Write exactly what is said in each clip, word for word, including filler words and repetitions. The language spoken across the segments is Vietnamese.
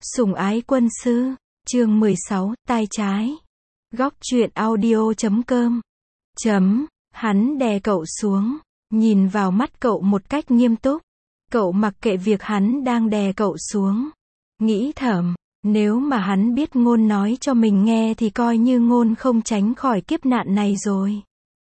Sủng ái quân sư, chương mười sáu, tai trái. Góc truyện audio chấm com. Chấm, hắn đè cậu xuống, nhìn vào mắt cậu một cách nghiêm túc. Cậu mặc kệ việc hắn đang đè cậu xuống. Nghĩ thầm, nếu mà hắn biết Ngôn nói cho mình nghe thì coi như Ngôn không tránh khỏi kiếp nạn này rồi.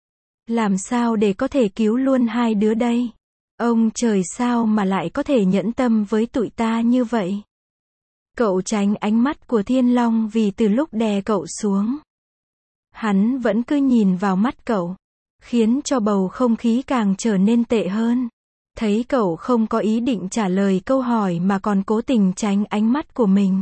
Làm sao để có thể cứu luôn hai đứa đây? Ông trời sao mà lại có thể nhẫn tâm với tụi ta như vậy? Cậu tránh ánh mắt của Thiên Long vì từ lúc đè cậu xuống, hắn vẫn cứ nhìn vào mắt cậu, khiến cho bầu không khí càng trở nên tệ hơn. Thấy cậu không có ý định trả lời câu hỏi mà còn cố tình tránh ánh mắt của mình,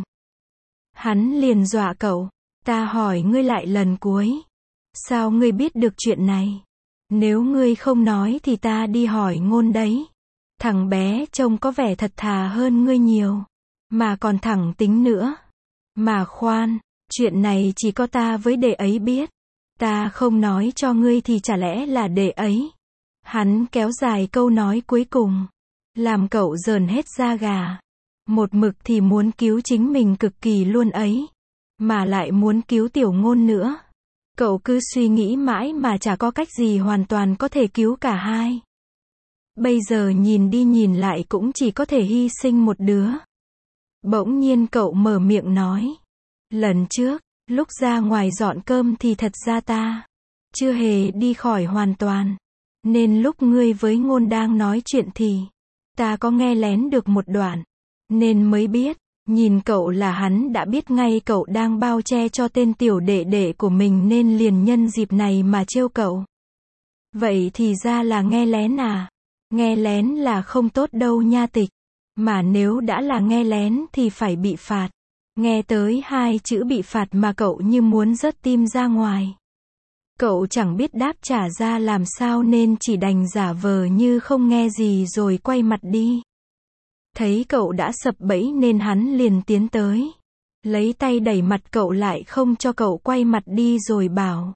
hắn liền dọa cậu, ta hỏi ngươi lại lần cuối. Sao ngươi biết được chuyện này? Nếu ngươi không nói thì ta đi hỏi Ngôn đấy. Thằng bé trông có vẻ thật thà hơn ngươi nhiều, mà còn thẳng tính nữa. Mà khoan, chuyện này chỉ có ta với đệ ấy biết. Ta không nói cho ngươi thì chả lẽ là đệ ấy? Hắn kéo dài câu nói cuối cùng, làm cậu rờn hết da gà. Một mực thì muốn cứu chính mình cực kỳ luôn ấy, mà lại muốn cứu Tiểu Ngôn nữa. Cậu cứ suy nghĩ mãi mà chả có cách gì hoàn toàn có thể cứu cả hai. Bây giờ nhìn đi nhìn lại cũng chỉ có thể hy sinh một đứa. Bỗng nhiên cậu mở miệng nói, lần trước, lúc ra ngoài dọn cơm thì thật ra ta chưa hề đi khỏi hoàn toàn. Nên lúc ngươi với Ngôn đang nói chuyện thì ta có nghe lén được một đoạn, nên mới biết. Nhìn cậu là hắn đã biết ngay cậu đang bao che cho tên tiểu đệ đệ của mình nên liền nhân dịp này mà trêu cậu. Vậy thì ra là nghe lén à? Nghe lén là không tốt đâu nha Tịch. Mà nếu đã là nghe lén thì phải bị phạt. Nghe tới hai chữ bị phạt mà cậu như muốn rớt tim ra ngoài. Cậu chẳng biết đáp trả ra làm sao nên chỉ đành giả vờ như không nghe gì rồi quay mặt đi. Thấy cậu đã sập bẫy nên hắn liền tiến tới, lấy tay đẩy mặt cậu lại không cho cậu quay mặt đi rồi bảo,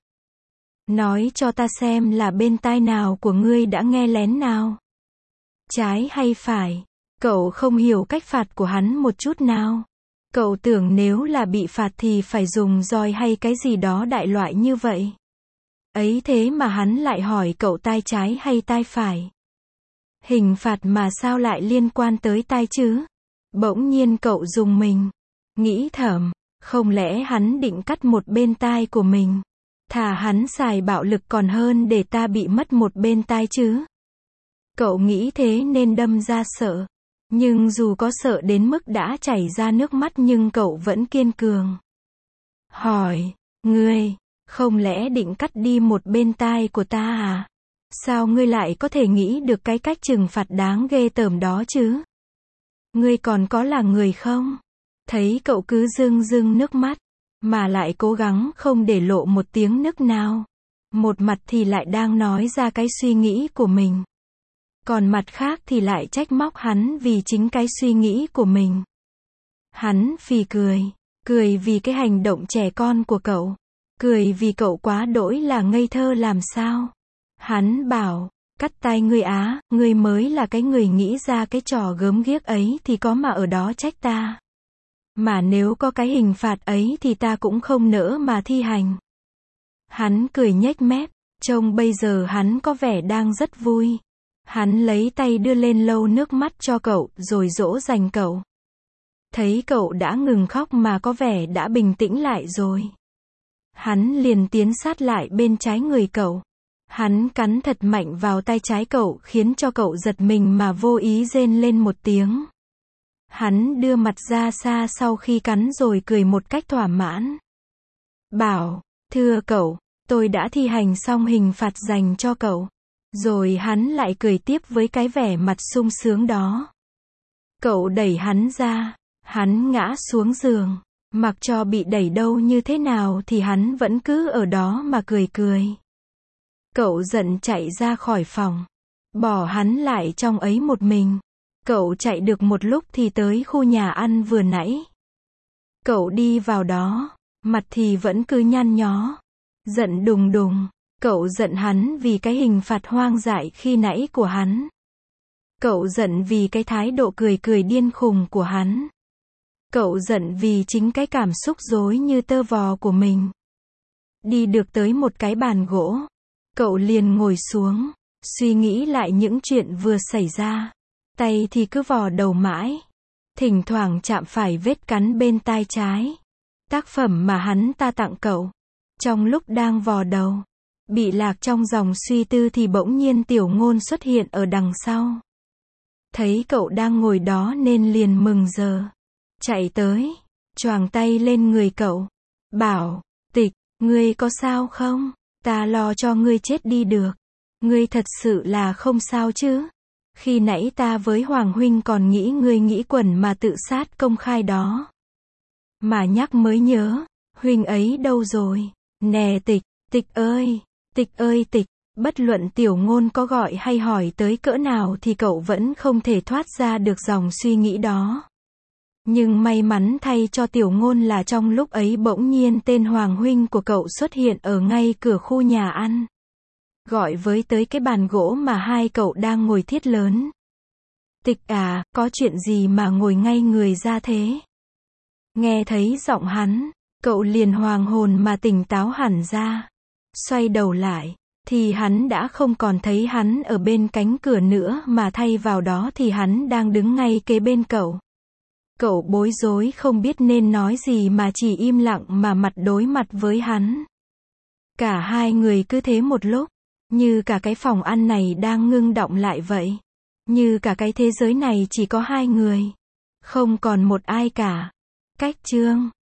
nói cho ta xem là bên tai nào của ngươi đã nghe lén nào? Trái hay phải? Cậu không hiểu cách phạt của hắn một chút nào. Cậu tưởng nếu là bị phạt thì phải dùng roi hay cái gì đó đại loại như vậy. Ấy thế mà hắn lại hỏi cậu tai trái hay tai phải. Hình phạt mà sao lại liên quan tới tai chứ? Bỗng nhiên cậu rùng mình, nghĩ thầm, không lẽ hắn định cắt một bên tai của mình? Thà hắn xài bạo lực còn hơn để ta bị mất một bên tai chứ? Cậu nghĩ thế nên đâm ra sợ. Nhưng dù có sợ đến mức đã chảy ra nước mắt nhưng cậu vẫn kiên cường. Hỏi, ngươi, không lẽ định cắt đi một bên tai của ta à? Sao ngươi lại có thể nghĩ được cái cách trừng phạt đáng ghê tởm đó chứ? Ngươi còn có là người không? Thấy cậu cứ rưng rưng nước mắt, mà lại cố gắng không để lộ một tiếng nức nào. Một mặt thì lại đang nói ra cái suy nghĩ của mình. Còn mặt khác thì lại trách móc hắn vì chính cái suy nghĩ của mình. Hắn phì cười, cười vì cái hành động trẻ con của cậu. Cười vì cậu quá đỗi là ngây thơ làm sao. Hắn bảo, cắt tai ngươi á, ngươi mới là cái người nghĩ ra cái trò gớm ghiếc ấy thì có mà ở đó trách ta. Mà nếu có cái hình phạt ấy thì ta cũng không nỡ mà thi hành. Hắn cười nhếch mép, trông bây giờ hắn có vẻ đang rất vui. Hắn lấy tay đưa lên lau nước mắt cho cậu rồi dỗ dành cậu. Thấy cậu đã ngừng khóc mà có vẻ đã bình tĩnh lại rồi, hắn liền tiến sát lại bên trái người cậu. Hắn cắn thật mạnh vào tay trái cậu khiến cho cậu giật mình mà vô ý rên lên một tiếng. Hắn đưa mặt ra xa sau khi cắn rồi cười một cách thỏa mãn. Bảo, thưa cậu, tôi đã thi hành xong hình phạt dành cho cậu. Rồi hắn lại cười tiếp với cái vẻ mặt sung sướng đó. Cậu đẩy hắn ra, hắn ngã xuống giường. Mặc cho bị đẩy đâu như thế nào thì hắn vẫn cứ ở đó mà cười cười. Cậu giận chạy ra khỏi phòng, bỏ hắn lại trong ấy một mình. Cậu chạy được một lúc thì tới khu nhà ăn vừa nãy. Cậu đi vào đó, mặt thì vẫn cứ nhăn nhó, giận đùng đùng. Cậu giận hắn vì cái hình phạt hoang dại khi nãy của hắn. Cậu giận vì cái thái độ cười cười điên khùng của hắn. Cậu giận vì chính cái cảm xúc rối như tơ vò của mình. Đi được tới một cái bàn gỗ. Cậu liền ngồi xuống, suy nghĩ lại những chuyện vừa xảy ra. Tay thì cứ vò đầu mãi. Thỉnh thoảng chạm phải vết cắn bên tai trái. Tác phẩm mà hắn ta tặng cậu. Trong lúc đang vò đầu, bị lạc trong dòng suy tư thì bỗng nhiên Tiểu Ngôn xuất hiện ở đằng sau. Thấy cậu đang ngồi đó nên liền mừng rỡ. Chạy tới, choàng tay lên người cậu. Bảo, Tịch, ngươi có sao không? Ta lo cho ngươi chết đi được. Ngươi thật sự là không sao chứ? Khi nãy ta với Hoàng huynh còn nghĩ ngươi nghĩ quẩn mà tự sát công khai đó. Mà nhắc mới nhớ, huynh ấy đâu rồi? Nè Tịch, Tịch ơi, Tịch ơi Tịch. Bất luận Tiểu Ngôn có gọi hay hỏi tới cỡ nào thì cậu vẫn không thể thoát ra được dòng suy nghĩ đó. Nhưng may mắn thay cho Tiểu Ngôn là trong lúc ấy bỗng nhiên tên Hoàng huynh của cậu xuất hiện ở ngay cửa khu nhà ăn. Gọi với tới cái bàn gỗ mà hai cậu đang ngồi thiết lớn. Tịch à, có chuyện gì mà ngồi ngay người ra thế? Nghe thấy giọng hắn, cậu liền hoàng hồn mà tỉnh táo hẳn ra. Xoay đầu lại, thì hắn đã không còn thấy hắn ở bên cánh cửa nữa mà thay vào đó thì hắn đang đứng ngay kế bên cậu. Cậu bối rối không biết nên nói gì mà chỉ im lặng mà mặt đối mặt với hắn. Cả hai người cứ thế một lúc, như cả cái phòng ăn này đang ngưng đọng lại vậy. Như cả cái thế giới này chỉ có hai người. Không còn một ai cả. Cách chương